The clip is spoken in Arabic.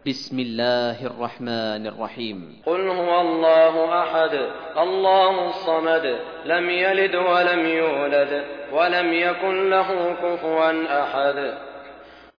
بسم الله الرحمن الرحيم. قل هو الله أحد الله الصمد لم يلد ولم يولد ولم يكن له كفوا أحد.